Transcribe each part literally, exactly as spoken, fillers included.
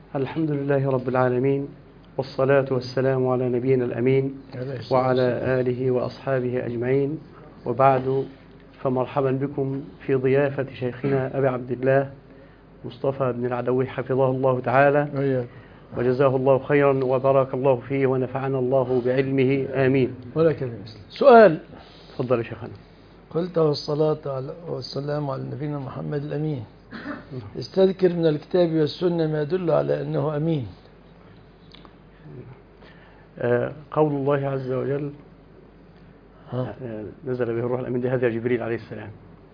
الحمد لله رب العالمين، والصلاة والسلام على نبينا الأمين وعلى آله وأصحابه أجمعين، وبعد، فمرحبا بكم في ضيافة شيخنا أبي عبد الله مصطفى بن العدوي حفظه الله تعالى وجزاه الله خيرا وبارك الله فيه ونفعنا الله بعلمه، آمين. ولك المثل. سؤال. تفضل يا شيخنا. قلت والصلاة والسلام على نبينا محمد الأمين، استذكر من الكتاب والسنة ما يدل على أنه أمين. آه قول الله عز وجل آه نزل به الروح الأمين، هذا جبريل عليه السلام.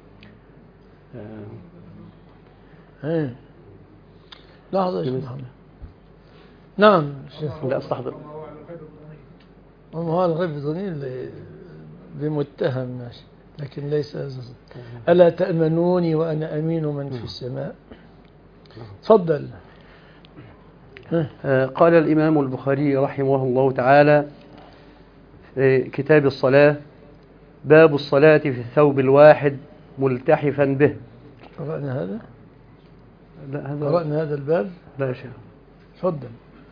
آه لحظة يا شيخ محمد. نعم شيخ. لا استحضر. هو الغيب الظنين بمتهم ماشي، لكن ليس ألا تأمنوني وأنا أمين من في السماء. تفضل. آه قال الإمام البخاري رحمه الله تعالى في كتاب الصلاة: باب الصلاة في الثوب الواحد ملتحفا به. قرأنا هذا؟ لا هذا قرأنا هذا الباب؟ لا يا شيخ. تفضل.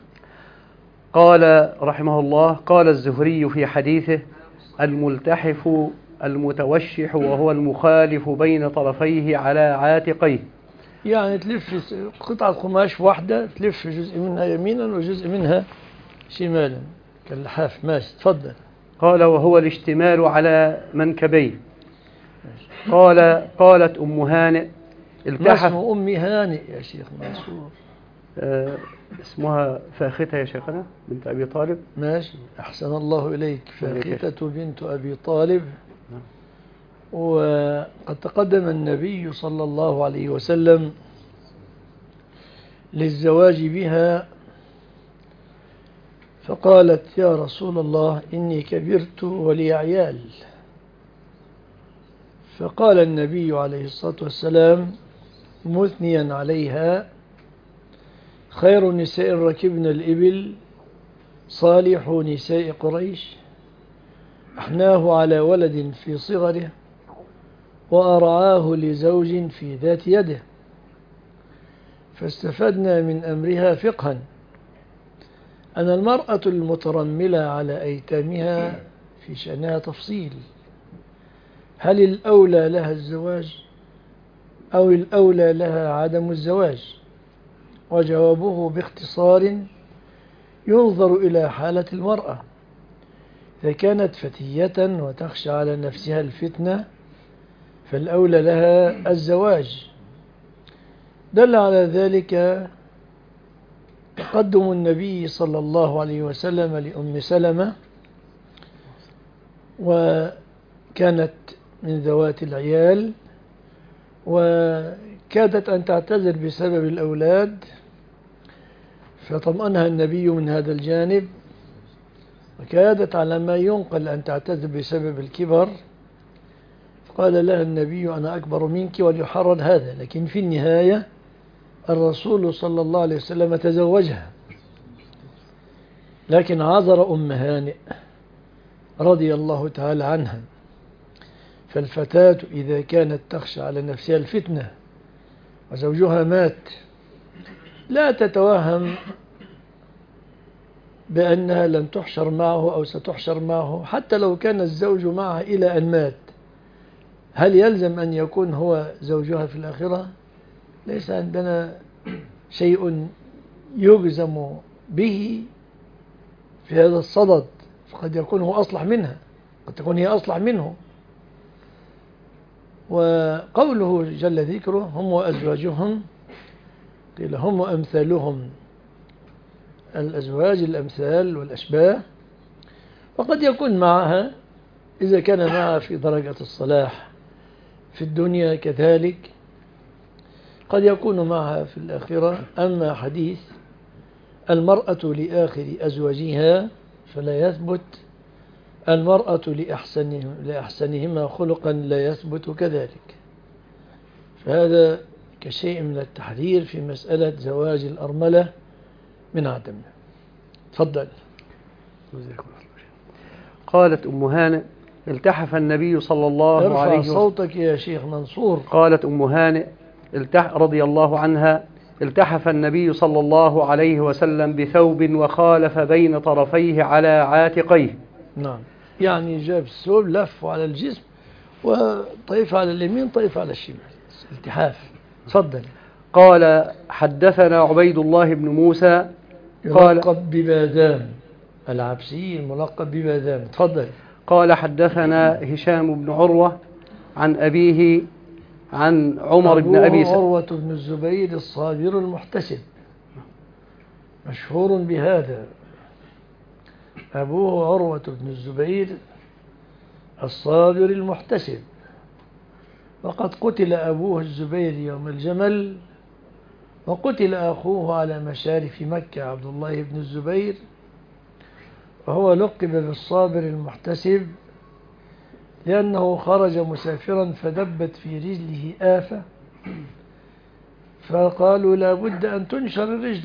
قال رحمه الله: قال الزهري في حديثه: الملتحف المتوشح وهو المخالف بين طرفيه على عاتقيه. يعني تلف قطعة قماش واحدة، تلف جزء منها يمينا وجزء منها شمالا كاللحاف. ماشي تفضل. قال: وهو الاشتمال على منكبيه. قال قالت أم هانئ: التحف. اسم أم هانئ يا شيخ منصور؟ آه اسمها فاختة يا شيخنا بنت أبي طالب. ماشي، أحسن الله إليك. فاختة بنت أبي طالب. وقد تقدم النبي صلى الله عليه وسلم للزواج بها، فقالت: يا رسول الله إني كبرت ولي عيال. فقال النبي عليه الصلاة والسلام مثنيا عليها: خير النساء ركبن الإبل، صالح نساء قريش، أحناه على ولد في صغره، وأرعاه لزوج في ذات يده. فاستفدنا من أمرها فقها أن المرأة المترملة على أيتامها في شأنها تفصيل: هل الأولى لها الزواج أو الأولى لها عدم الزواج؟ وجوابه باختصار: ينظر إلى حالة المرأة، إذا كانت فتية وتخشى على نفسها الفتنة فالأولى لها الزواج. دل على ذلك تقدم النبي صلى الله عليه وسلم لأم سلمة، وكانت من ذوات العيال، وكادت أن تعتذر بسبب الأولاد، فطمأنها النبي من هذا الجانب، وكادت على ما ينقل أن تعتذر بسبب الكبر، فقال لها النبي: أنا أكبر منك وليحرر هذا. لكن في النهاية الرسول صلى الله عليه وسلم تزوجها، لكن عذر أم هانئ رضي الله تعالى عنها. فالفتاة إذا كانت تخشى على نفسها الفتنة وزوجها مات، لا تتوهم بأنها لن تحشر معه أو ستحشر معه، حتى لو كان الزوج معها إلى أن مات. هل يلزم أن يكون هو زوجها في الآخرة؟ ليس عندنا شيء يجزم به في هذا الصدد، فقد يكون هو أصلح منها، قد تكون هي أصلح منه. وقوله جل ذكره: هم وأزواجهم، قيل هم وأمثالهم، الأزواج الأمثال والأشباه. وقد يكون معها إذا كان معها في درجة الصلاح في الدنيا، كذلك قد يكون معها في الآخرة. أما حديث المرأة لآخر أزواجها فلا يثبت، المرأة لأحسنهم لأحسنهما خلقا لا يثبت كذلك. فهذا كشيء من التحذير في مسألة زواج الأرملة من عدمه. تفضل. قالت أم هانئ: التحف النبي صلى الله عليه وسلم. ارفع صوتك يا شيخ منصور. قالت أم هانئ رضي الله عنها: التحف النبي صلى الله عليه وسلم بثوب وخالف بين طرفيه على عاتقيه. نعم، يعني جاب الثوب لف على الجسم وطيف على اليمين طيف على الشمال، التحاف. تفضل. قال حدثنا عبيد الله بن موسى قال يلقب ببادام، العبسي الملقب ببادام. تفضل. قال حدثنا هشام بن عروة عن أبيه عن عمر بن أبي سلمة. عروة بن الزبير الصابر المحتسب، مشهور بهذا. أبوه عروة بن الزبير الصابر المحتسب، وقد قتل أبوه الزبير يوم الجمل، وقتل أخوه على مشارف مكة عبد الله بن الزبير، وهو لقب بالصابر المحتسب لأنه خرج مسافرا فدبت في رجله آفة، فقالوا لا بد أن تنشر الرجل،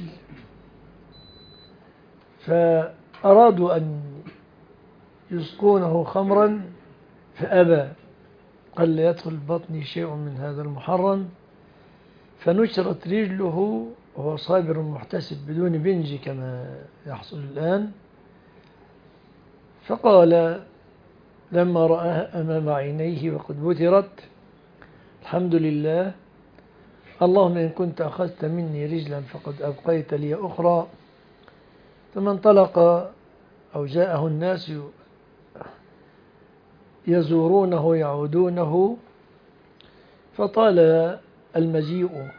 فأرادوا أن يسقونه خمرا فأبى، قال لا يدخل بطني شيء من هذا المحرم، فنشرت رجله وهو صابر محتسب بدون بنج كما يحصل الآن. فقال لما رآها أمام عينيه وقد بترت: الحمد لله، اللهم إن كنت أخذت مني رجلا فقد أبقيت لي أخرى. ثم انطلق أو جاءه الناس يزورونه يعودونه، فطال المجيء،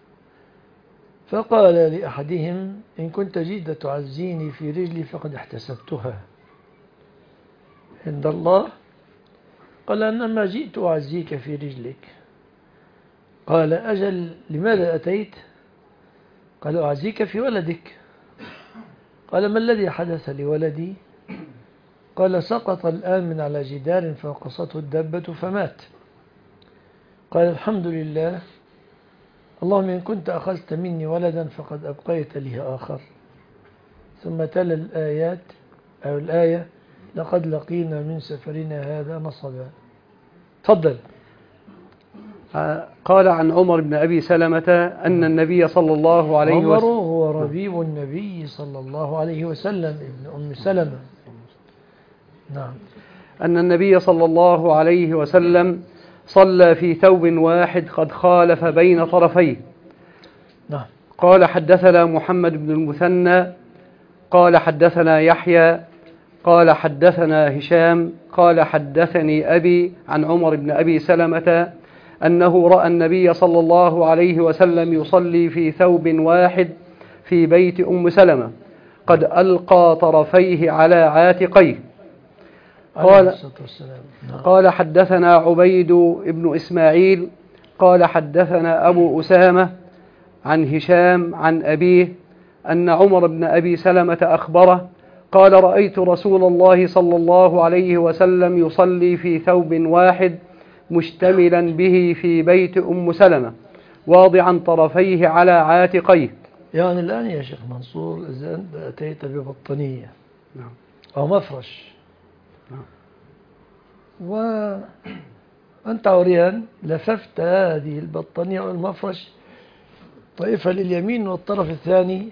فقال لأحدهم: إن كنت جئت تعزيني في رجلي فقد احتسبتها عند الله. قال: أنما جئت أعزيك في رجلك. قال: أجل، لماذا أتيت؟ قال: أعزيك في ولدك. قال: ما الذي حدث لولدي؟ قال: سقط الآن من على جدار فوقصته الدبة فمات. قال: الحمد لله، اللهم إن كنت أخذت مني ولدا فقد أبقيت لي آخر. ثم تلا الآيات أو الآية: لقد لقينا من سفرنا هذا نصبا. تفضل. قال عن عمر بن أبي سلمة أن النبي صلى الله عليه وسلم، عمر هو ربيب النبي صلى الله عليه وسلم ابن أم سلمة. نعم. أن النبي صلى الله عليه وسلم صلى في ثوب واحد قد خالف بين طرفيه. نعم. قال حدثنا محمد بن المثنى قال حدثنا يحيى قال حدثنا هشام قال حدثني أبي عن عمر بن أبي سلمة أنه رأى النبي صلى الله عليه وسلم يصلي في ثوب واحد في بيت أم سلمة قد ألقى طرفيه على عاتقيه. قال, قال حدثنا عبيد بن إسماعيل قال حدثنا أبو أسامة عن هشام عن أبيه أن عمر بن أبي سلمة أخبره قال: رأيت رسول الله صلى الله عليه وسلم يصلي في ثوب واحد مشتملا به في بيت أم سلمة واضعا طرفيه على عاتقيه. يعني الآن يا شيخ منصور إذا أتيت ببطانية أو مفرش وأنت عريان، لففت هذه البطانية أو المفرش طائفة لليمين والطرف الثاني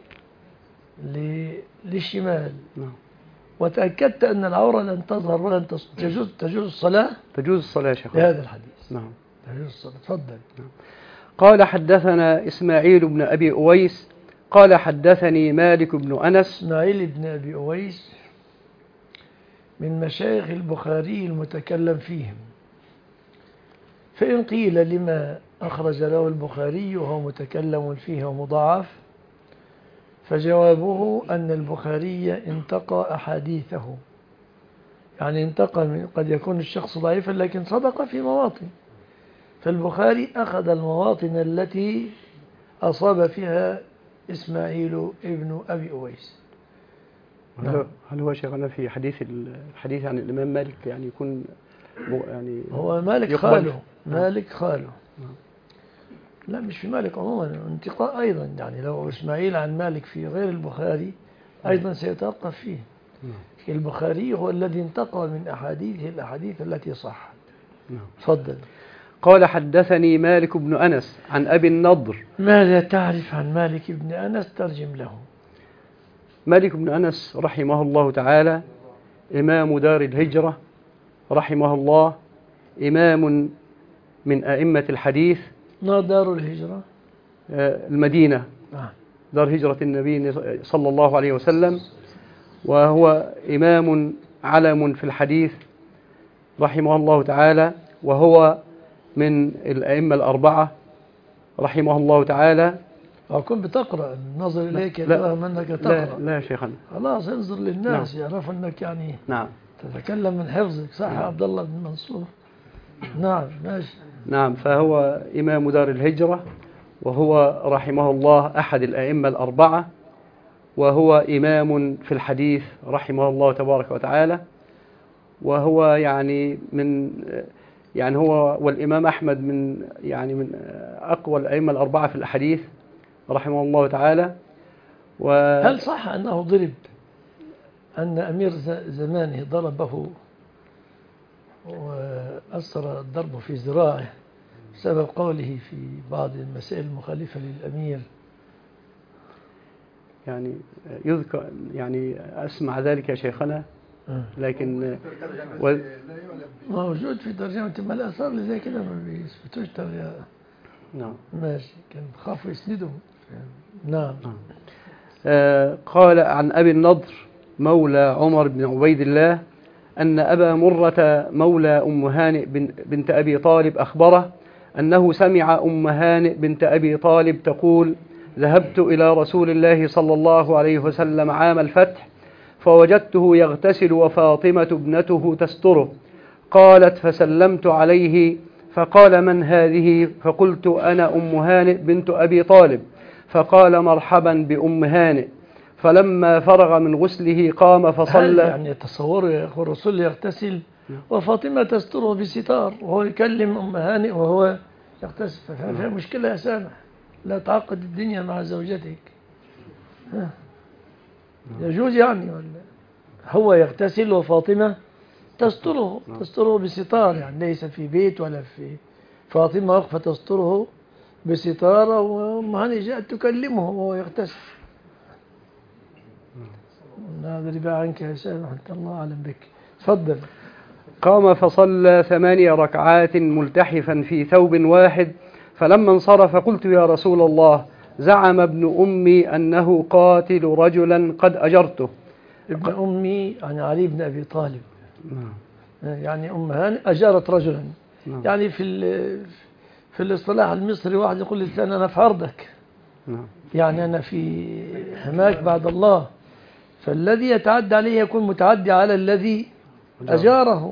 للشمال، وتأكدت أن العورة لن تظهر ولن تجوز تجوز الصلاة تجوز الصلاة يا شيخ بهذا الحديث. نعم تجوز الصلاة. تفضل. نعم. قال حدثنا إسماعيل بن أبي أويس قال حدثني مالك بن أنس. إسماعيل بن أبي أويس من مشايخ البخاري المتكلم فيهم، فإن قيل لما أخرج له البخاري وهو متكلم فيه ومضاعف، فجوابه أن البخاري انتقى أحاديثه، يعني انتقى من قد يكون الشخص ضعيفا لكن صدق في مواطن، فالبخاري أخذ المواطن التي أصاب فيها إسماعيل ابن أبي أويس. نعم. هل هو شيخنا في حديث الحديث عن الإمام مالك يعني يكون يعني هو مالك خاله مالك خاله نعم. لا مش في مالك عموما، انتقاء أيضا، يعني لو إسماعيل عن مالك في غير البخاري أيضا سيتوقف فيه. البخاري هو الذي انتقى من أحاديثه الأحاديث التي صحت. تفضل. قال حدثني مالك بن أنس عن أبي النضر. ماذا تعرف عن مالك بن أنس؟ ترجم له. مالك بن أنس رحمه الله تعالى إمام دار الهجرة رحمه الله، إمام من أئمة الحديث. ما دار الهجرة؟ المدينة، دار هجرة النبي صلى الله عليه وسلم، وهو إمام علم في الحديث رحمه الله تعالى، وهو من الأئمة الأربعة رحمه الله تعالى. أكون بتقرأ نظر إليك لا منك تقرأ. لا, لا شيخنا، خلاص انظر للناس. نعم. يعرفوا أنك يعني نعم تتكلم من حفظك. صح يا عبد الله بن منصور؟ نعم ماشي. نعم، فهو إمام دار الهجرة، وهو رحمه الله أحد الأئمة الأربعة، وهو إمام في الحديث رحمه الله تبارك وتعالى، وهو يعني من يعني هو والإمام أحمد من يعني من أقوى الأئمة الأربعة في الحديث رحمه الله تعالى. و هل صح أنه ضرب، أن أمير زمانه ضربه وأثر الضرب في ذراعه بسبب قوله في بعض المسائل المخالفة للأمير؟ يعني يذكر، يعني أسمع ذلك يا شيخنا، لكن و... موجود في ترجمة ما الآثار اللي زي كده ما بيثبتوش ترجمة. نعم ماشي، كان خافوا يسندوا. نعم. آه قال عن أبي النضر مولى عمر بن عبيد الله أن أبا مرة مولى أم هانئ بنت أبي طالب أخبره أنه سمع أم هانئ بنت أبي طالب تقول: ذهبت إلى رسول الله صلى الله عليه وسلم عام الفتح فوجدته يغتسل وفاطمة ابنته تستره. قالت: فسلمت عليه فقال: من هذه؟ فقلت: أنا أم هانئ بنت أبي طالب. فقال: مرحبا بأم هانئ. فلما فرغ من غسله قام فصلى. يعني تصوروا يا أخو، الرسول يغتسل وفاطمة تستره بستار وهو يكلم أم هانئ وهو يغتسل، ففيها مشكلة يا سامح. لا تعقد الدنيا مع زوجتك. ها. يجوز يعني ولا هو يغتسل وفاطمة تستره تستره بستار، يعني ليس في بيت ولا في فاطمة واقفة تستره بستارة وأم هانئ جاءت تكلمه وهو يغتسل. هذا اللي بقى عنك يا سامح، أنت الله أعلم بك. تفضل. قام فصلى ثماني ركعات ملتحفا في ثوب واحد، فلما انصرف قلت: يا رسول الله، زعم ابن أمي أنه قاتل رجلا قد أجرته. ابن أمي يعني علي بن أبي طالب. يعني أم هانئ أجرت رجلا. يعني في في الاصطلاح المصري واحد يقول للثاني: أنا في عرضك، يعني أنا في حماك بعد الله. فالذي يتعدى عليه يكون متعدي على الذي أجاره.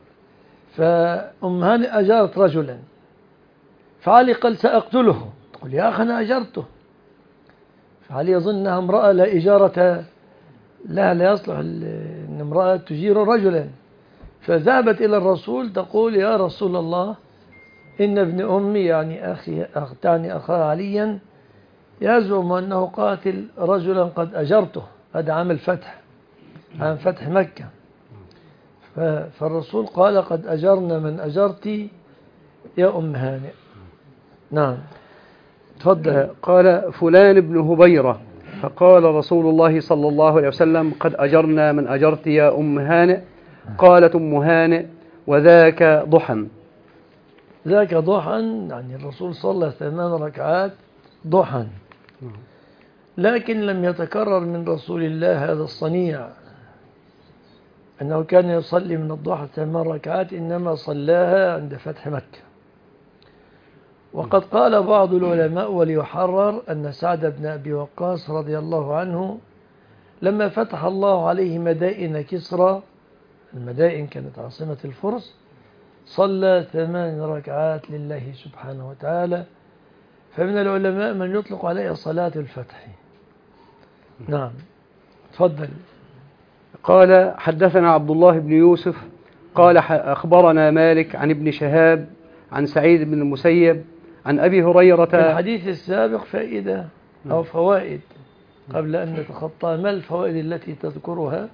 فأم هانئ أجارت رجلا، فعلي قال: سأقتله. تقول: يا أخي أنا أجرته. فعلي يظن أنها امرأة لا إجارة لها، لا يصلح أن امرأة تجير رجلا. فذهبت إلى الرسول تقول: يا رسول الله، إن ابن أمي يعني أخي تعني أخا عليا يزعم أنه قاتل رجلا قد أجرته. هذا عام الفتح، عام فتح مكة. فالرسول قال: قد أجرنا من أجرتي يا أم هانئ. نعم تفضل. قال: فلان بن هبيرة. فقال رسول الله صلى الله عليه وسلم: قد أجرنا من أجرت يا أم هانئ. قالت أم هانئ: وذاك ضحى. ذاك ضحى يعني الرسول صلى ثمان ركعات ضحى، لكن لم يتكرر من رسول الله هذا الصنيع أنه كان يصلي من الضحى ثمان ركعات، إنما صلاها عند فتح مكة. وقد قال بعض العلماء وليحرر أن سعد بن أبي وقاص رضي الله عنه لما فتح الله عليه مدائن كسرى، المدائن كانت عاصمة الفرس، صلى ثمان ركعات لله سبحانه وتعالى. فمن العلماء من يطلق عليها صلاة الفتح. نعم تفضل. قال: حدثنا عبد الله بن يوسف قال: أخبرنا مالك عن ابن شهاب عن سعيد بن المسيب عن أبي هريرة. في الحديث السابق فائدة أو فوائد قبل أن نتخطى. ما الفوائد التي تذكرها؟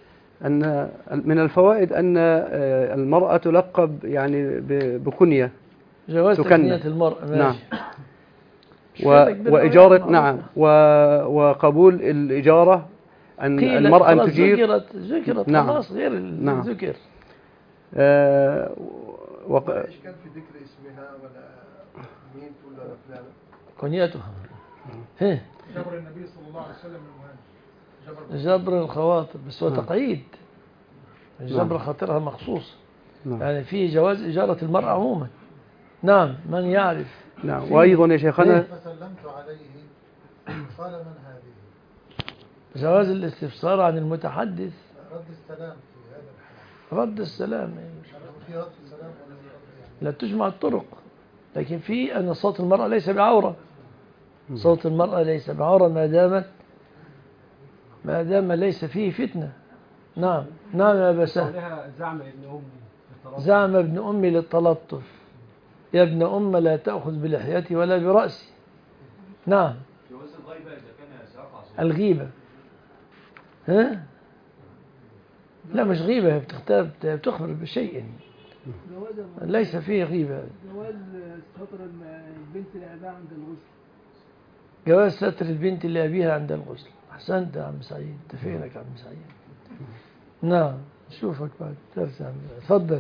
أن من الفوائد أن المرأة تلقب يعني بكنية جواز تكنى. تكنية المرأة ماشي. نعم. مش و... فاتك بالله وإجارة يعني نعم و... وقبول الإجارة أن قيل المرأة أن خلاص تجير. ذكرت ذكرت نعم. خلاص غير نعم. الذكر. آه وق... ما إشكال في ذكر اسمها ولا مين تقول ولا فلان؟ كنيتها. هه. جبر النبي صلى الله عليه وسلم المهاجر. جبر, جبر الخواطر بس هو نعم. تقييد. جبر نعم. خاطرها مخصوص. نعم. يعني في جواز إجارة المرأة عموما. نعم من يعرف. نعم. وأيضا يا شيخنا فسلمت عليه قال من هذه؟ جواز الاستفسار عن المتحدث. رد السلام في هذا الحال. رد السلام في رد السلام ولا في رد يعني؟ لا تجمع الطرق، لكن في أن صوت المرأة ليس بعورة. صوت المرأة ليس بعورة ما دامت ما دام ليس فيه فتنة. نعم. نعم يا بسام. زعم ابن أمي زعم ابن أمي للتلطف. يا ابن أم لا تأخذ بلحيتي ولا برأسي. نعم. جواز الغيبة إذا كان سيقع صوت. الغيبة. ها؟ لا مش غيبة، هي بتختار بتخبر بشيء ليس فيه غيبة. جواز ستر البنت لأباها عند الغسل. جواز ستر البنت لأبيها عند الغسل. أحسنت يا عم سعيد، أنت فينك يا عم سعيد؟ نعم نشوفك بعد درس يا عم. اتفضل.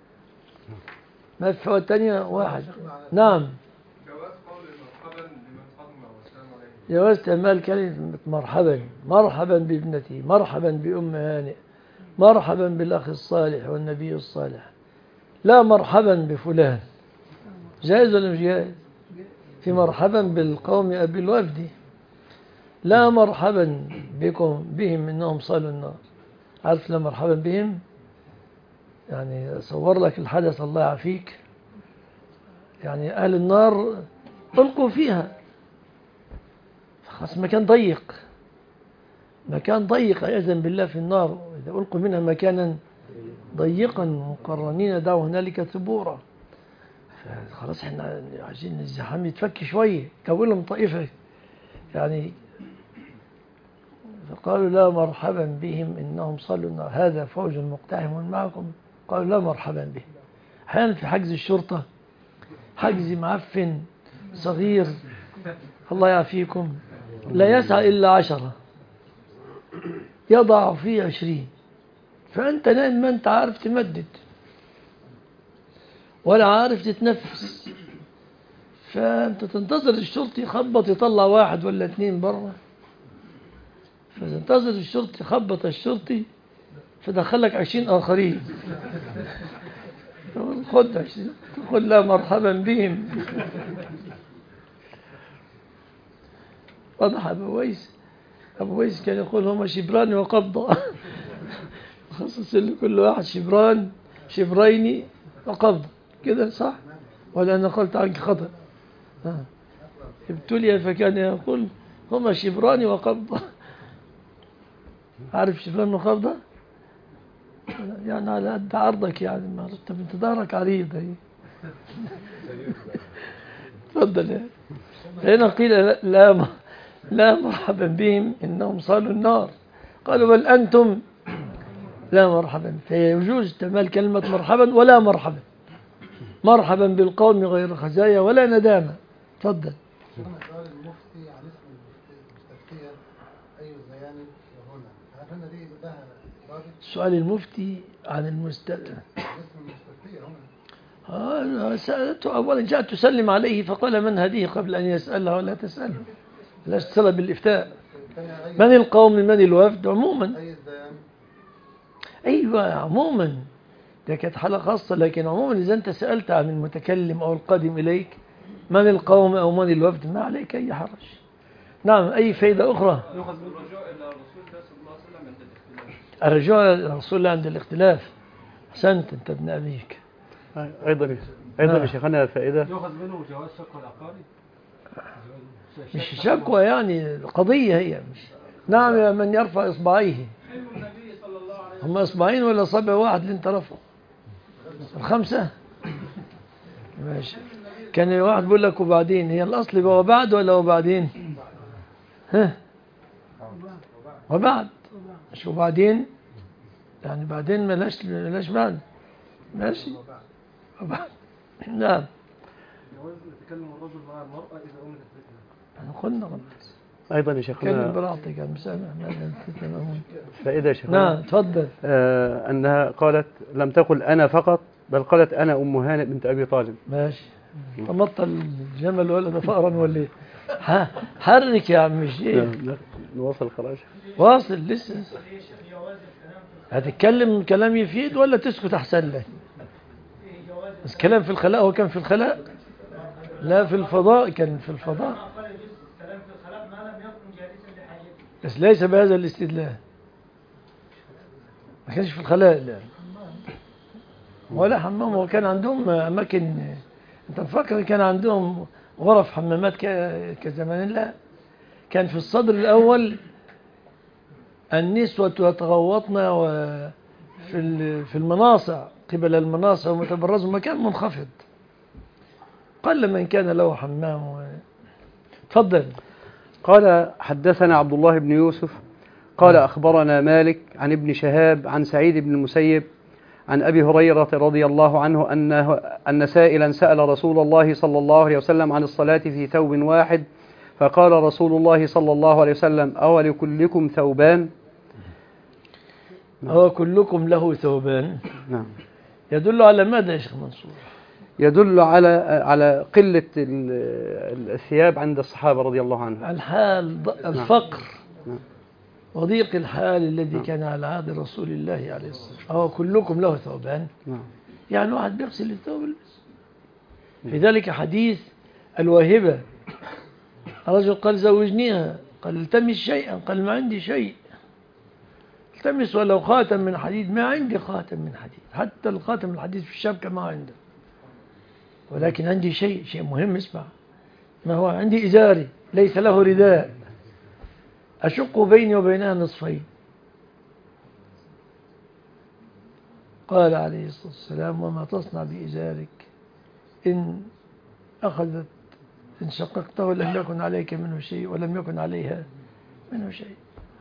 ما في فوائد تانية واحد. نعم. جواز قول مرحبا لمن قدم والسلام عليكم. جواز تعمال كلمة مرحبا، مرحبا بابنتي، مرحبا بأم هانئ، مرحبا بالأخ الصالح والنبي الصالح. لا مرحبا بفلان. جائز ولا مش جائز؟ في مرحبا بالقوم أبي الوفد. لا مرحبا بكم بهم إنهم صالوا النار. عارف لا مرحبا بهم يعني صور لك الحدث الله يعافيك. يعني أهل النار ألقوا فيها خلاص مكان ضيق، مكان ضيق أعوذ بالله في النار. إذا ألقوا منها مكانا ضيقا مقرنين دعوا هنالك ثبورا. خلاص احنا عايزين الزحام يتفك شوية، كونهم طائفة يعني. فقالوا لا مرحبا بهم إنهم صلوا النار، هذا فوج مقتحم معكم. قالوا لا مرحبا بهم. أحيانا في حجز الشرطة حجز معفن صغير الله يعافيكم لا يسعى إلا عشرة، يضع فيه عشرين، فأنت نائم ما أنت عارف تمدد ولا عارف تتنفس، فأنت تنتظر الشرطي يخبط يطلع واحد ولا اثنين برا، فتنتظر الشرطي يخبط الشرطي فدخلك عشرين آخرين. خد عشرين تقول لا مرحبا بهم. واضح أبو ويس. أبو ويس كان يقول هما شبران وقبضة. خصص لكل واحد شبران شبرين وقبضة كده صح؟ ولا أنا قلت عنك خطأ؟ ابتلي فكان يقول هما شبران وقبضة. عارف شبران وقبضة؟ يعني على قد عرضك يعني ما انت بنت دارك عريض اهي. تفضل يا هنا قيل لا لا مرحبا بهم انهم صالوا النار. قالوا بل انتم لا مرحبا. فيجوز استعمال كلمة مرحبا ولا مرحبا. مرحبا بالقوم غير خزايا ولا ندامة. تفضل. سؤال المفتي عن اسم المفتية أي زيان وهنا هل هنا دي لها ضابط؟ سؤال المفتي عن المستفتى. اسم المفتية هنا آه سألته أولا جاءت تسلم عليه فقال من هذه قبل أن يسألها ولا تسأله. لا تسأل بالإفتاء. من القوم من الوفد عموما. أي زيان. أيوة عموما ده كانت حالة خاصة، لكن عموما إذا أنت سألت عن المتكلم أو القادم إليك من القوم أو من الوفد ما عليك أي حرج. نعم. أي فائدة أخرى؟ يؤخذ بالرجوع إلى رسول الله صلى الله عليه وسلم عند الاختلاف. الرجوع إلى رسول الله عند الاختلاف. أحسنت أنت ابن أبيك. أيضا أيضا يا شيخنا فائدة يؤخذ منه جواز شقة العقاري. مش شكوى يعني قضية هي مش. نعم يا من يرفع إصبعيه. هم إصبعين ولا صبع واحد اللي انت رفعه؟ الخمسة. ماشي. كان واحد بيقول لك وبعدين هي الأصل يبقى وبعد ولا وبعدين؟ ها؟ وبعد. مش وبعدين يعني بعدين ملاش ملاش بعد. ماشي. وبعد. نعم. جواز يتكلم الرجل مع المرأة إذا أمنت فتنة. احنا قلنا خلاص. أيضا يا كلم شيخنا براحتك يا مسامح ما الفتنة مأمون. فائدة يا شيخنا نعم تفضل. آه أنها قالت لم تقل أنا فقط، بل قالت أنا أم هانئ بنت أبي طالب. ماشي. تمطل الجمل ولا ده فأرا ولا ايه؟ ح- حرك يا عم الشيخ. نعم، نواصل خلاص. واصل لسه. هتتكلم كلام يفيد ولا تسكت أحسن لك؟ بس كلام في الخلاء، هو كان في الخلاء؟ لا في الفضاء، كان في الفضاء. بس ليس بهذا الاستدلال. ما كانش في الخلاء لا. ولا حمام، هو كان عندهم أماكن. أنت مفكر كان عندهم غرف حمامات كزمان؟ لا، كان في الصدر الأول النسوة يتغوطن وفي في المناصع، قبل المناصع ومتبرزوا، مكان منخفض، قل من كان له حمام و... تفضل. قال حدثنا عبد الله بن يوسف قال أخبرنا مالك عن ابن شهاب عن سعيد بن المسيب عن أبي هريرة رضي الله عنه أنه أن سائلا سأل رسول الله صلى الله عليه وسلم عن الصلاة في ثوب واحد، فقال رسول الله صلى الله عليه وسلم أولكلكم ثوبان؟ هو كلكم له ثوبان؟ نعم. يدل على ماذا يا شيخ منصور؟ يدل على على قلة الثياب عند الصحابة رضي الله عنهم، الحال، الفقر، نعم. وضيق الحال الذي نعم. كان على عهد رسول الله عليه الصلاة والسلام. هو كلكم له ثوبان؟ نعم. يعني واحد بيغسل الثوب بس. في ذلك حديث الواهبة، الرجل قال زوجنيها، قال التمس شيئا، قال ما عندي شيء. التمس ولو خاتم من حديد، ما عندي خاتم من حديد، حتى الخاتم الحديد في الشبكة ما عنده، ولكن عندي شيء شيء مهم. اسمع، ما هو عندي إزاري ليس له رداء أشق بيني وبينها نصفين. قال عليه الصلاة والسلام وما تصنع بإزارك إن أخذت إن شققته لم يكن عليك منه شيء ولم يكن عليها منه شيء.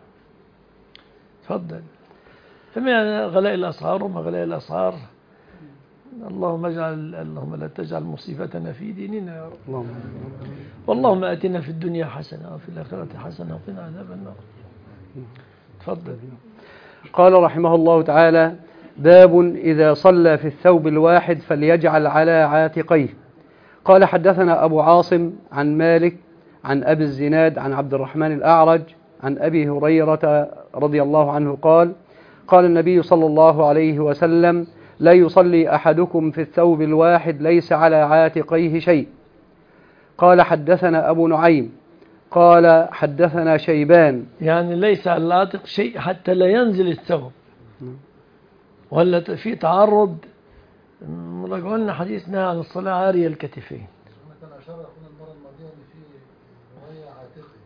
تفضل. فما غلاء الأسعار وما غلاء الأسعار. اللهم اجعل اللهم لا تجعل مصيبتنا في ديننا يا رب. اللهم واللهم آتنا في الدنيا حسنة وفي الآخرة حسنة وقنا عذاب النار. تفضل. قال رحمه الله تعالى: باب إذا صلى في الثوب الواحد فليجعل على عاتقيه. قال حدثنا أبو عاصم عن مالك عن أبي الزناد عن عبد الرحمن الأعرج عن أبي هريرة رضي الله عنه قال: قال النبي صلى الله عليه وسلم: لا يصلي أحدكم في الثوب الواحد ليس على عاتقيه شيء. قال حدثنا أبو نعيم قال حدثنا شيبان. يعني ليس على العاتق شيء حتى لا ينزل الثوب، ولا في تعرض. قلنا حديثنا عن الصلاة عارية الكتفين. كان أشار أخونا المرة الماضية إن في رواية عاتقي.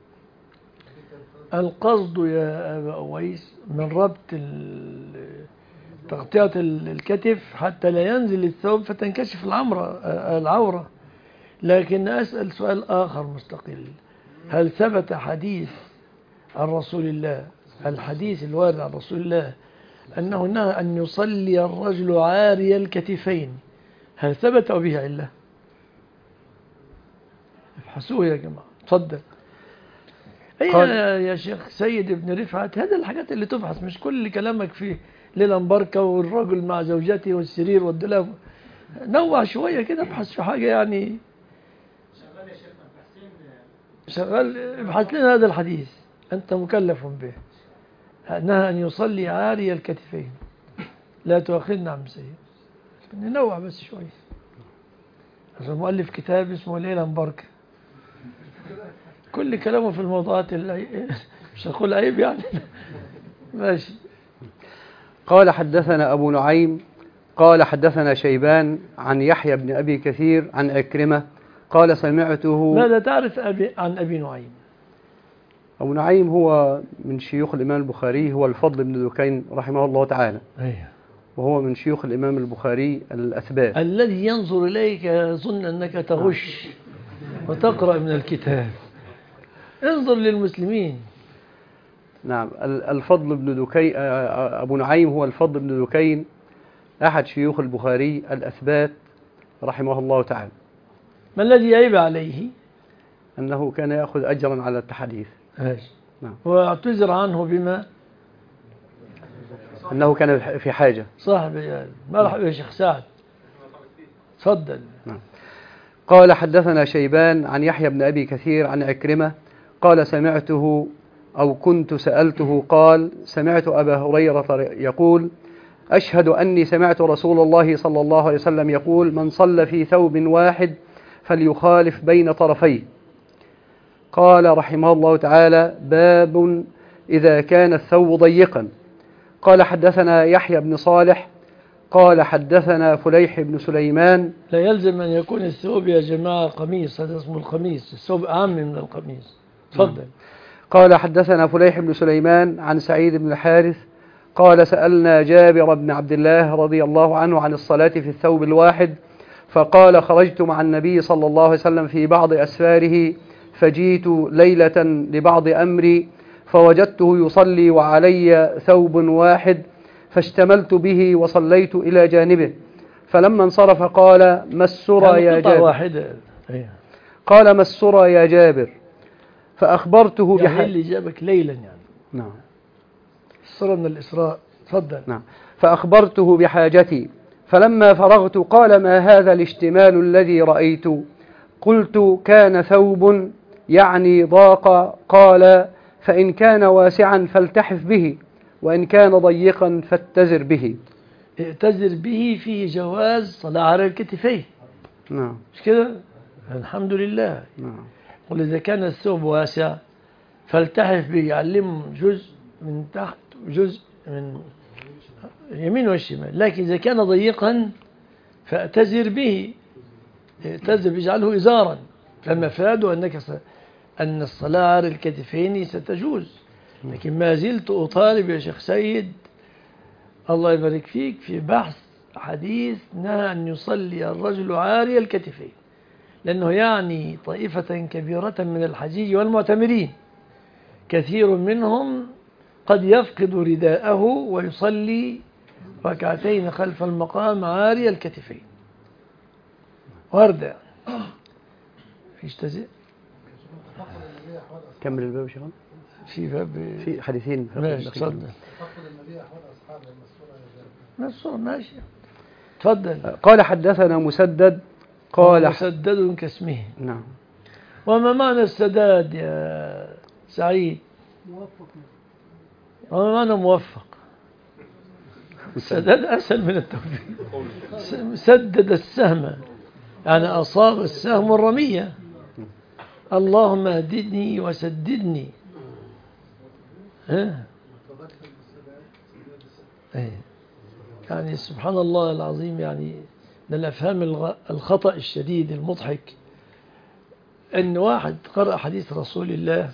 القصد يا أبا أويس من ربط تغطية الكتف حتى لا ينزل الثوب فتنكشف العمرة العورة. لكن أسأل سؤال آخر مستقل: هل ثبت حديث عن رسول الله، الحديث الوارد عن رسول الله أنه نهى أن يصلي الرجل عاري الكتفين، هل ثبت به علة؟ ابحثوه يا جماعة. تفضل. أي يا شيخ سيد ابن رفعت، هذا الحاجات اللي تبحث، مش كل كلامك فيه ليلة مباركة والرجل مع زوجته والسرير والدولاب. نوع شوية كده، ابحث في حاجة يعني. شغال يا شيخنا بحثين. شغال، ابحث لنا هذا الحديث أنت مكلف به، نهى أن يصلي عاري الكتفين. لا تؤاخذنا عم سيد، ننوع بس شوية. عشان مؤلف كتاب اسمه ليلة مباركة، كل كلامه في الموضوعات اللي مش هقول عيب يعني. ماشي. قال حدثنا أبو نعيم قال حدثنا شيبان عن يحيى بن أبي كثير عن عكرمة قال سمعته. ماذا تعرف أبي عن أبي نعيم؟ أبو نعيم هو من شيوخ الإمام البخاري، هو الفضل بن دكين رحمه الله تعالى. أيه. وهو من شيوخ الإمام البخاري الأثبات. الذي ينظر إليك يظن أنك تغش وتقرأ من الكتاب. انظر للمسلمين. نعم. الفضل بن دكين، أبو نعيم هو الفضل بن دكين أحد شيوخ البخاري الأثبات رحمه الله تعالى. ما الذي يعيب عليه؟ أنه كان يأخذ أجرا على التحديث. ماشي. نعم. واعتذر عنه بما أنه كان في حاجة. صاحب يعني. مرحبا يا شيخ سعد، تفضل. نعم. قال حدثنا شيبان عن يحيى بن أبي كثير عن عكرمة قال سمعته أو كنت سألته قال سمعت أبا هريرة يقول أشهد أني سمعت رسول الله صلى الله عليه وسلم يقول من صلى في ثوب واحد فليخالف بين طرفيه. قال رحمه الله تعالى باب إذا كان الثوب ضيقا. قال حدثنا يحيى بن صالح قال حدثنا فليح بن سليمان. لا يلزم أن يكون الثوب يا جماعة قميص، هذا اسمه القميص، الثوب أعم من القميص. تفضل. قال حدثنا فليح بن سليمان عن سعيد بن الحارث قال سألنا جابر بن عبد الله رضي الله عنه عن الصلاة في الثوب الواحد فقال خرجت مع النبي صلى الله عليه وسلم في بعض أسفاره فجيت ليلة لبعض أمري فوجدته يصلي وعلي ثوب واحد فاشتملت به وصليت إلى جانبه فلما انصرف قال ما السرى يا جابر واحدة. قال ما السرى يا جابر فأخبرته يعني بحاجة اللي جابك ليلا يعني. نعم. السرى من الإسراء. تفضل. نعم. فأخبرته بحاجتي فلما فرغت قال ما هذا الاشتمال الذي رأيت؟ قلت كان ثوب يعني ضاق. قال فإن كان واسعا فالتحف به وإن كان ضيقا فاتزر به. ائتزر به فيه جواز صلاة على الكتفين. نعم. مش كده؟ الحمد لله. نعم. قل إذا كان الثوب واسع فالتحف به، يعلم جزء من تحت وجزء من اليمين والشمال. لكن إذا كان ضيقا فأتزر به، ائتزر بيجعله إزارا، فمفاد أنك س... أن الصلاة على الكتفين ستجوز. لكن ما زلت أطالب يا شيخ سيد الله يبارك فيك في بحث حديث نهى أن يصلي الرجل عاري الكتفين، لأنه يعني طائفة كبيرة من الحجيج والمعتمرين كثير منهم قد يفقد رداءه ويصلي ركعتين خلف المقام عاري الكتفين. وردة فيش تزيء. كمل الباب شيخ. في باب في حديثين. ماشي تفضل. فقد النبي أحوال أصحابه المسورة يا جابر. مسورة ماشي تفضل. قال حدثنا مسدد قال مسدد كاسمه. نعم. وما معنى السداد يا سعيد؟ موفق. وما معنى موفق؟ السداد أسهل من التوفيق. سدد السهم يعني أصاب السهم الرمية. اللهم اهدني وسددني. ها؟ يعني سبحان الله العظيم، يعني من الأفهام الخطأ الشديد المضحك أن واحد قرأ حديث رسول الله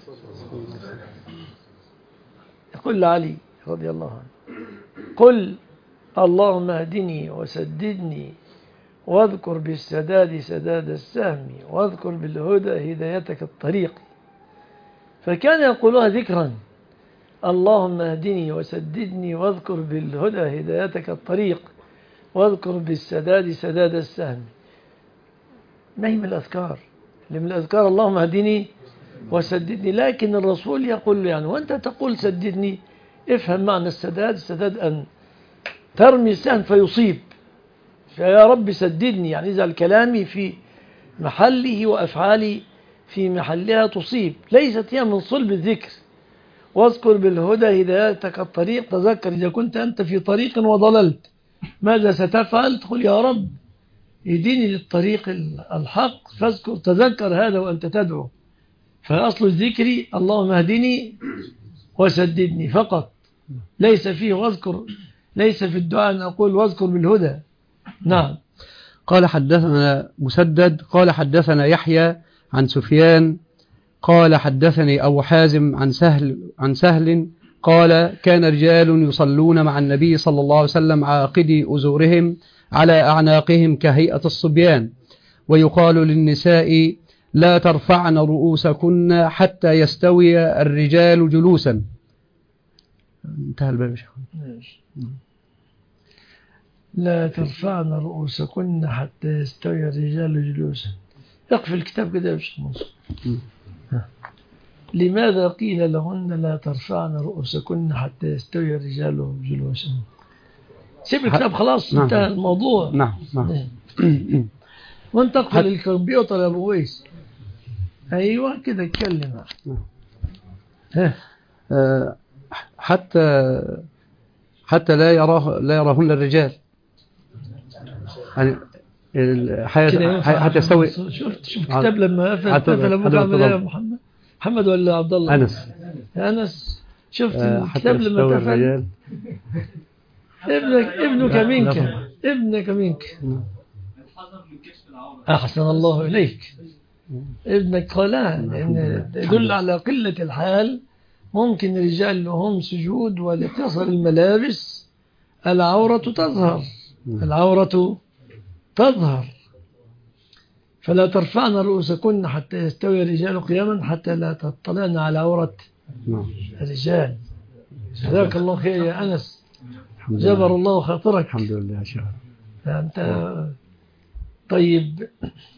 يقول لعلي رضي الله عنه قل اللهم اهدني وسددني واذكر بالسداد سداد السهم واذكر بالهدى هدايتك الطريق. فكان يقولها ذكرا اللهم اهدني وسددني واذكر بالهدى هدايتك الطريق واذكر بالسداد سداد السهم. ما هي من الأذكار اللي من الأذكار اللهم اهدني وسددني. لكن الرسول يقول له يعني وأنت تقول سددني افهم معنى السداد. السداد أن ترمي السهم فيصيب، فيا رب سددني يعني إذا كلامي في محله وأفعالي في محلها تصيب، ليست هي من صلب الذكر. واذكر بالهدى هدايتك الطريق، تذكر إذا كنت أنت في طريق وضللت ماذا ستفعل؟ تقول يا رب يديني للطريق الحق، فاذكر تذكر هذا وأنت تدعو. فأصل الذكر اللهم اهدني وسددني فقط، ليس فيه واذكر، ليس في الدعاء أن أقول واذكر بالهدى. نعم. قال حدثنا مسدد قال حدثنا يحيى عن سفيان قال حدثني أبو حازم عن سهل عن سهل قال كان رجال يصلون مع النبي صلى الله عليه وسلم عاقدي أزورهم على أعناقهم كهيئة الصبيان، ويقال للنساء لا ترفعن رؤوسكن حتى يستوي الرجال جلوسا. انتهى الباب. لا ترفعن رؤوسكن حتى يستوي الرجال جلوسا. اقفل الكتاب كده يا شيخ منصور. لماذا قيل لهن لا ترفعن رؤوسكن حتى يستوي الرجال جلوسهم؟ سيب الكتاب خلاص. نعم. انتهى الموضوع. نعم نعم. وانت اقفل الكمبيوتر يا ابو ويس. ايوه كده اتكلم. ها آه، حتى حتى لا يراه لا يراهن الرجال، يعني ال- حي- حي- حتى يستوي. شفت شوف الكتاب لما قفل حتى- قفل ابوك حتى عمل ايه يا تضل. محمد؟ محمد ولا عبد الله؟ أنس. يا انس شفت آه، حتى الكتاب لما يستوي قفل. الرجال. ابنك ابنك لا، منك لا. ابنك منك. الحذر من كشف العورة. أحسن الله إليك. ابنك قالها لأن يدل على قلة الحال. ممكن الرجال لهم سجود ولتصل الملابس العورة تظهر. العورة تظهر. فلا ترفعن رؤوسكن حتى يستوي الرجال قياما حتى لا تطلعن على عورة الرجال. جزاك الله خير يا أنس. جبر الله خاطرك. الحمد لله يا شيخ. أنت طيب.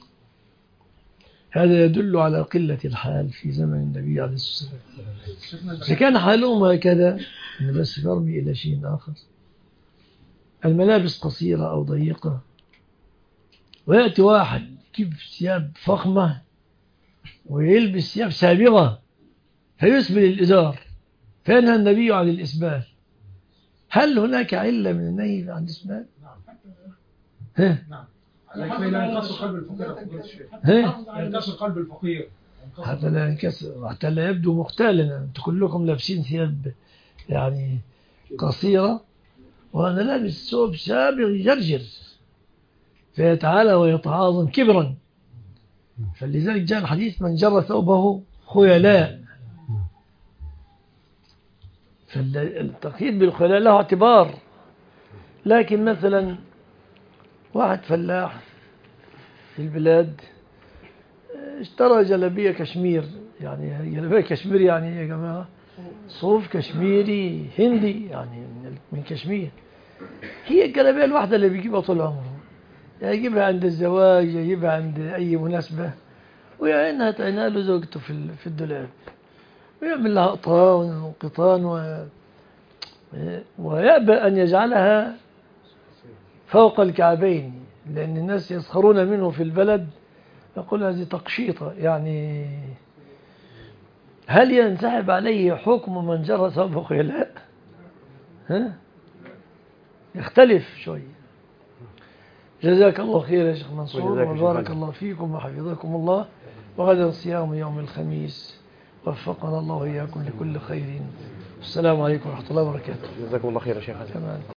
هذا يدل على قلة الحال في زمن النبي عليه الصلاة والسلام. إذا كان حالهم هكذا أنا بس برمي إلى شيء آخر. الملابس قصيرة أو ضيقة ويأتي واحد يجيب ثياب فخمة ويلبس ثياب سابغة فيسبل الإزار فينهى النبي عن الإسبال. هل هناك علة من النهي عن الإسبال؟ ها؟ نعم. لكي لا ينكسر قلب الفقير. ها؟ ينكسر قلب الفقير. حتى لا ينكسر حتى لا يبدو مختالا. انتم كلكم لابسين ثياب يعني قصيرة وأنا لابس ثوب سابغ يجرجر فيتعالى ويتعاظم كبرا. فلذلك جاء الحديث من جر ثوبه خيلاء. فالتقييد بالخيلاء له اعتبار. لكن مثلا واحد فلاح في البلاد اشترى جلبية كشمير. يعني جلبية كشمير يعني يا جماعة صوف كشميري هندي يعني من كشمير. هي الجلبية الواحدة اللي بيجيبها طول عمره. يجيبها عند الزواج يجيبها عند أي مناسبة ويعينها تعينها له زوجته في في الدولاب ويعمل لها قطان وقطان و... ويأبى أن يجعلها فوق الكعبين لأن الناس يسخرون منه في البلد. يقول هذه تقشيطة. يعني هل ينسحب عليه حكم من جرى ثوبه خيلاء؟ ها؟ يختلف شوي. جزاك الله خير يا شيخ منصور وبارك الله فيكم وحفظكم الله. وغدا صيام يوم الخميس وفقنا الله إياكم لكل خير. السلام عليكم ورحمة الله وبركاته. جزاكم الله خير يا شيخ. تمام.